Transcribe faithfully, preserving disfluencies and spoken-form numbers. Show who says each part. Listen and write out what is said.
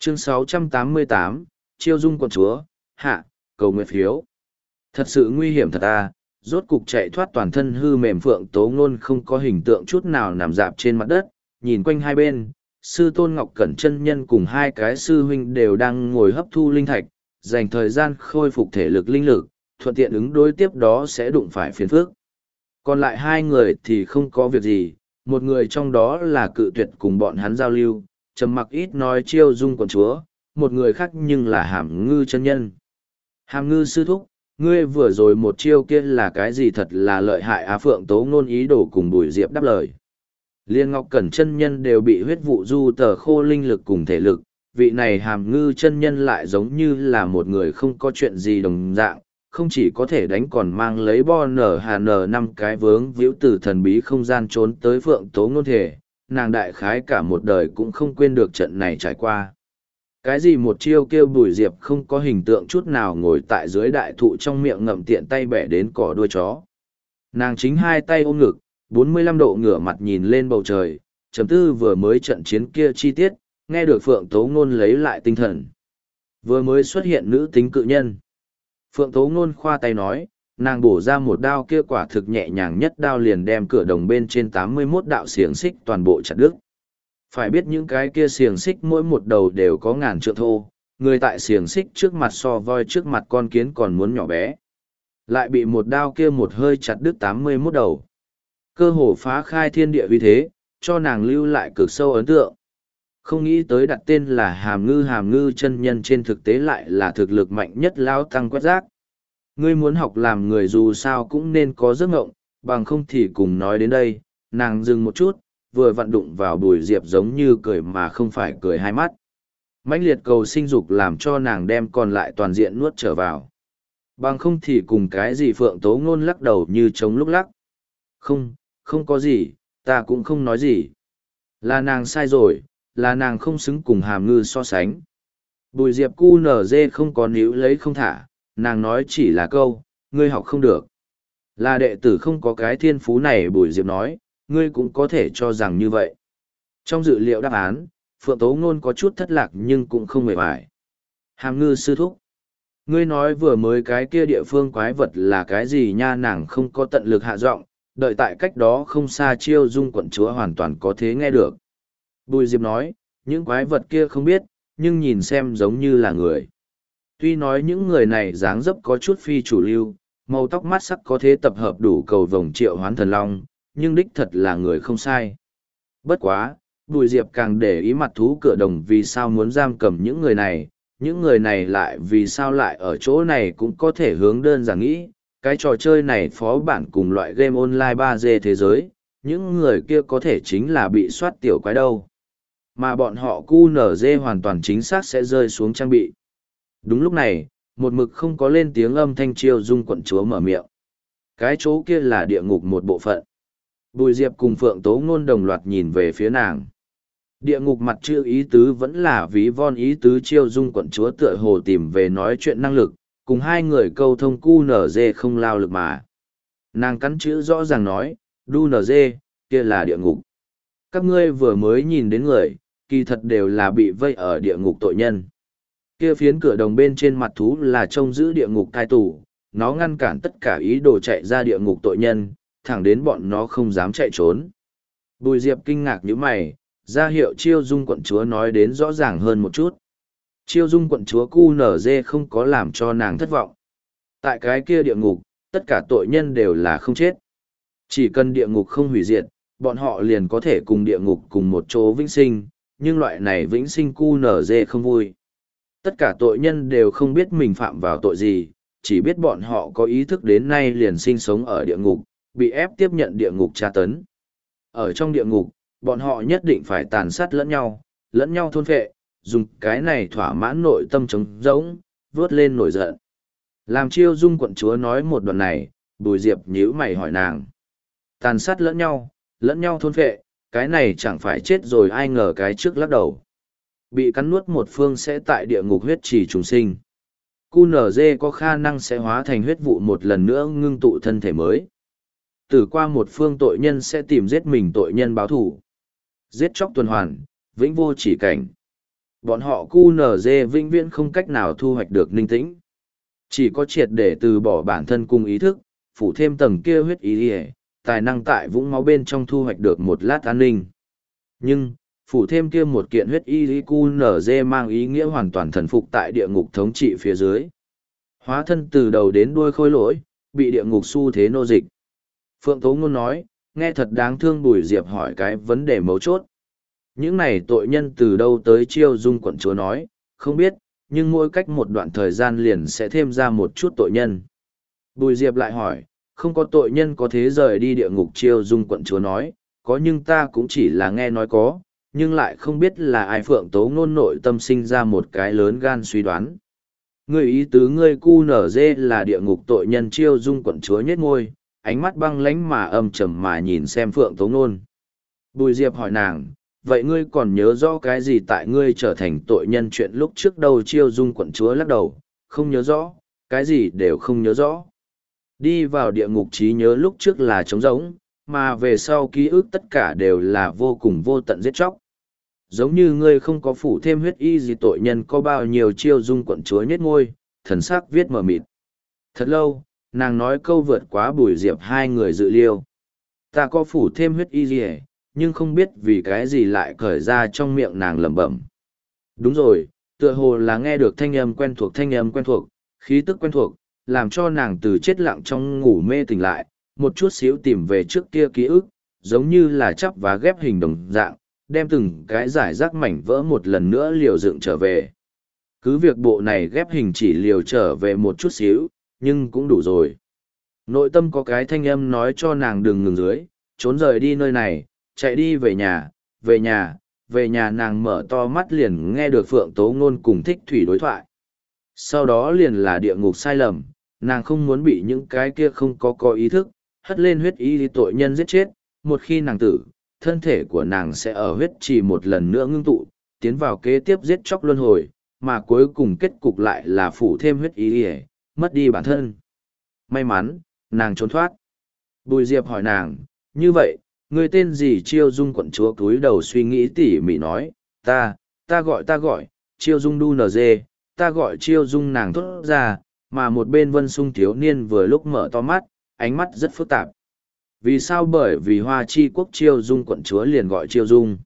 Speaker 1: Chương sáu trăm tám mươi tám, Chiêu dung quận chúa, hạ, cầu nguyện phiếu. Thật sự nguy hiểm thật à, rốt cục chạy thoát toàn thân hư mềm Phượng Tố Ngôn không có hình tượng chút nào nằm dạp trên mặt đất, nhìn quanh hai bên, sư tôn Ngọc Cẩn chân nhân cùng hai cái sư huynh đều đang ngồi hấp thu linh thạch, dành thời gian khôi phục thể lực linh lực, thuận tiện ứng đối tiếp đó sẽ đụng phải phiền phức. Còn lại hai người thì không có việc gì, một người trong đó là cự tuyệt cùng bọn hắn giao lưu, trầm mặc ít nói Chiêu dung quận chúa, một người khác nhưng là Hàm Ngư chân nhân. Hàm Ngư sư thúc, ngươi vừa rồi một chiêu kia là cái gì thật là lợi hại á. Phượng Tố Ngôn ý đồ cùng Bùi Diệp đáp lời. Liên Ngọc Cẩn chân nhân đều bị huyết vụ du tờ khô linh lực cùng thể lực, vị này Hàm Ngư chân nhân lại giống như là một người không có chuyện gì đồng dạng, không chỉ có thể đánh còn mang lấy bo nở hà nở năm cái vướng víu từ thần bí không gian trốn tới Phượng Tố Ngôn thể, nàng đại khái cả một đời cũng không quên được trận này trải qua. Cái gì một chiêu kêu Bùi Diệp không có hình tượng chút nào ngồi tại dưới đại thụ trong miệng ngậm tiện tay bẻ đến cỏ đuôi chó. Nàng chính hai tay ôm ngực, bốn mươi lăm độ ngửa mặt nhìn lên bầu trời, chấm tư vừa mới trận chiến kia chi tiết, nghe được Phượng Tố Ngôn lấy lại tinh thần. Vừa mới xuất hiện nữ tính cự nhân. Phượng Tố Ngôn khoa tay nói, nàng bổ ra một đao kia quả thực nhẹ nhàng nhất đao liền đem cửa đồng bên trên tám mươi mốt đạo xiềng xích toàn bộ chặt đứt. Phải biết những cái kia xiềng xích mỗi một đầu đều có ngàn trượng thô, người tại xiềng xích trước mặt so voi trước mặt con kiến còn muốn nhỏ bé. Lại bị một đao kia một hơi chặt đứt tám mươi mốt đầu. Cơ hồ phá khai thiên địa uy thế, cho nàng lưu lại cực sâu ấn tượng. Không nghĩ tới đặt tên là Hàm Ngư Hàm Ngư chân nhân trên thực tế lại là thực lực mạnh nhất lao tăng quét rác. Ngươi muốn học làm người dù sao cũng nên có giấc ngộng, bằng không thì cùng nói đến đây, nàng dừng một chút, vừa vặn đụng vào Bùi Diệp giống như cười mà không phải cười hai mắt. Mãnh liệt cầu sinh dục làm cho nàng đem còn lại toàn diện nuốt trở vào. Bằng không thì cùng cái gì Phượng Tố Ngôn lắc đầu như trống lúc lắc. Không, không có gì, ta cũng không nói gì. Là nàng sai rồi, là nàng không xứng cùng Hàm Ngư so sánh. Bùi Diệp cu nở dê không có níu lấy không thả, nàng nói chỉ là câu, ngươi học không được. Là đệ tử không có cái thiên phú này. Bùi Diệp nói, ngươi cũng có thể cho rằng như vậy. Trong dự liệu đáp án, Phượng Tố Ngôn có chút thất lạc nhưng cũng không mệt mỏi. Hàm Ngư sư thúc, ngươi nói vừa mới cái kia địa phương quái vật là cái gì nha. Nàng không có tận lực hạ giọng, đợi tại cách đó không xa Chiêu dung quận chúa hoàn toàn có thế nghe được. Bùi Diệp nói, những quái vật kia không biết, nhưng nhìn xem giống như là người. Tuy nói những người này dáng dấp có chút phi chủ lưu, màu tóc mắt sắc có thế tập hợp đủ cầu vồng triệu hoán thần long, nhưng đích thật là người không sai. Bất quá, Bùi Diệp càng để ý mặt thú cửa đồng vì sao muốn giam cầm những người này, những người này lại vì sao lại ở chỗ này cũng có thể hướng đơn giản nghĩ, cái trò chơi này phó bản cùng loại game online ba D thế giới, những người kia có thể chính là bị soát tiểu quái đâu. Mà bọn họ cu nở dê hoàn toàn chính xác sẽ rơi xuống trang bị. Đúng lúc này, một mực không có lên tiếng âm thanh Chiêu dung quận chúa mở miệng. Cái chỗ kia là địa ngục một bộ phận. Bùi Diệp cùng Phượng Tố Ngôn đồng loạt nhìn về phía nàng. Địa ngục mặt chữ ý tứ vẫn là ví von ý tứ Chiêu dung quận chúa tựa hồ tìm về nói chuyện năng lực, cùng hai người câu thông cu nở dê không lao lực mà. Nàng cắn chữ rõ ràng nói, đu nở dê, kia là địa ngục. Các ngươi vừa mới nhìn đến người, kỳ thật đều là bị vây ở địa ngục tội nhân. Kia phiến cửa đồng bên trên mặt thú là trông giữ địa ngục cai tù, nó ngăn cản tất cả ý đồ chạy ra địa ngục tội nhân, thẳng đến bọn nó không dám chạy trốn. Bùi Diệp kinh ngạc như mày, ra hiệu Chiêu dung quận chúa nói đến rõ ràng hơn một chút. Chiêu dung quận chúa cu nở dê không có làm cho nàng thất vọng. Tại cái kia địa ngục, tất cả tội nhân đều là không chết. Chỉ cần địa ngục không hủy diệt, bọn họ liền có thể cùng địa ngục cùng một chỗ vĩnh sinh, nhưng loại này vĩnh sinh cu nở dê không vui. Tất cả tội nhân đều không biết mình phạm vào tội gì, chỉ biết bọn họ có ý thức đến nay liền sinh sống ở địa ngục, bị ép tiếp nhận địa ngục tra tấn. Ở trong địa ngục, bọn họ nhất định phải tàn sát lẫn nhau, lẫn nhau thôn phệ, dùng cái này thỏa mãn nội tâm trống rỗng, vớt lên nổi giận. Làm Chiêu dung quận chúa nói một đoạn này, Bùi Diệp nhíu mày hỏi nàng. Tàn sát lẫn nhau, lẫn nhau thôn phệ, cái này chẳng phải chết rồi ai ngờ cái trước lắc đầu. Bị cắn nuốt một phương sẽ tại địa ngục huyết trì trùng sinh. cu nở dê có khả năng sẽ hóa thành huyết vụ một lần nữa ngưng tụ thân thể mới. Từ qua một phương tội nhân sẽ tìm giết mình tội nhân báo thù. Giết chóc tuần hoàn, vĩnh vô chỉ cảnh. Bọn họ cu nở dê vĩnh viễn không cách nào thu hoạch được ninh tĩnh. Chỉ có triệt để từ bỏ bản thân cùng ý thức, phủ thêm tầng kia huyết ý ỉa, tài năng tại vũng máu bên trong thu hoạch được một lát an ninh. Nhưng, phủ thêm kia một kiện huyết y cu nở dê mang ý nghĩa hoàn toàn thần phục tại địa ngục thống trị phía dưới. Hóa thân từ đầu đến đuôi khôi lỗi, bị địa ngục xu thế nô dịch. Phượng Tố Ngôn nói, nghe thật đáng thương. Bùi Diệp hỏi cái vấn đề mấu chốt. Những này tội nhân từ đâu tới? Chiêu Dung quận chúa nói, không biết, nhưng mỗi cách một đoạn thời gian liền sẽ thêm ra một chút tội nhân. Bùi Diệp lại hỏi, không có tội nhân có thế rời đi địa ngục? Chiêu Dung quận chúa nói, có, nhưng ta cũng chỉ là nghe nói có, nhưng lại không biết là ai. Phượng Tố Ngôn nội tâm sinh ra một cái lớn gan suy đoán. Ngươi ý tứ ngươi cu nở dê là địa ngục tội nhân? Chiêu Dung quận chúa nhếch môi, ánh mắt băng lãnh mà âm trầm mà nhìn xem Phượng Tố Ngôn. Bùi Diệp hỏi nàng, vậy ngươi còn nhớ rõ cái gì tại ngươi trở thành tội nhân chuyện lúc trước đâu? Chiêu Dung quận chúa lắc đầu, không nhớ rõ, cái gì đều không nhớ rõ. Đi vào địa ngục trí nhớ lúc trước là trống rỗng, mà về sau ký ức tất cả đều là vô cùng vô tận giết chóc. Giống như ngươi không có phủ thêm huyết y gì tội nhân có bao nhiêu? Chiêu Dung quận chúa nhếch môi, thần sắc viết mờ mịt. Thật lâu, nàng nói câu vượt quá Bùi Diệp hai người dự liêu. Ta có phủ thêm huyết y gì, nhưng không biết vì cái gì lại cởi ra. Trong miệng nàng lẩm bẩm. Đúng rồi, tựa hồ là nghe được thanh âm quen thuộc, thanh âm quen thuộc, khí tức quen thuộc, làm cho nàng từ chết lặng trong ngủ mê tỉnh lại, một chút xíu tìm về trước kia ký ức, giống như là chắp và ghép hình đồng dạng, đem từng cái giải rác mảnh vỡ một lần nữa liều dựng trở về. Cứ việc bộ này ghép hình chỉ liều trở về một chút xíu, nhưng cũng đủ rồi. Nội tâm có cái thanh âm nói cho nàng đừng ngừng dưới, trốn rời đi nơi này, chạy đi về nhà, về nhà, về nhà. Nàng mở to mắt liền nghe được Phượng Tố Ngôn cùng Thích Thủy đối thoại. Sau đó liền là địa ngục sai lầm, nàng không muốn bị những cái kia không có có ý thức, hất lên huyết y tội nhân giết chết. Một khi nàng tử, thân thể của nàng sẽ ở huyết trì một lần nữa ngưng tụ, tiến vào kế tiếp giết chóc luân hồi, mà cuối cùng kết cục lại là phủ thêm huyết y, mất đi bản thân. May mắn, nàng trốn thoát. Bùi Diệp hỏi nàng, như vậy, người tên gì? Chiêu Dung quận chúa cúi đầu suy nghĩ tỉ mỉ nói, ta, ta gọi ta gọi, Chiêu Dung đu nờ dê, ta gọi Chiêu Dung. Nàng thốt ra, mà một bên Vân Sung thiếu niên vừa lúc mở to mắt, ánh mắt rất phức tạp. Vì sao? Bởi vì Hoa Chi quốc Chiêu Dung quận chúa liền gọi Chiêu Dung.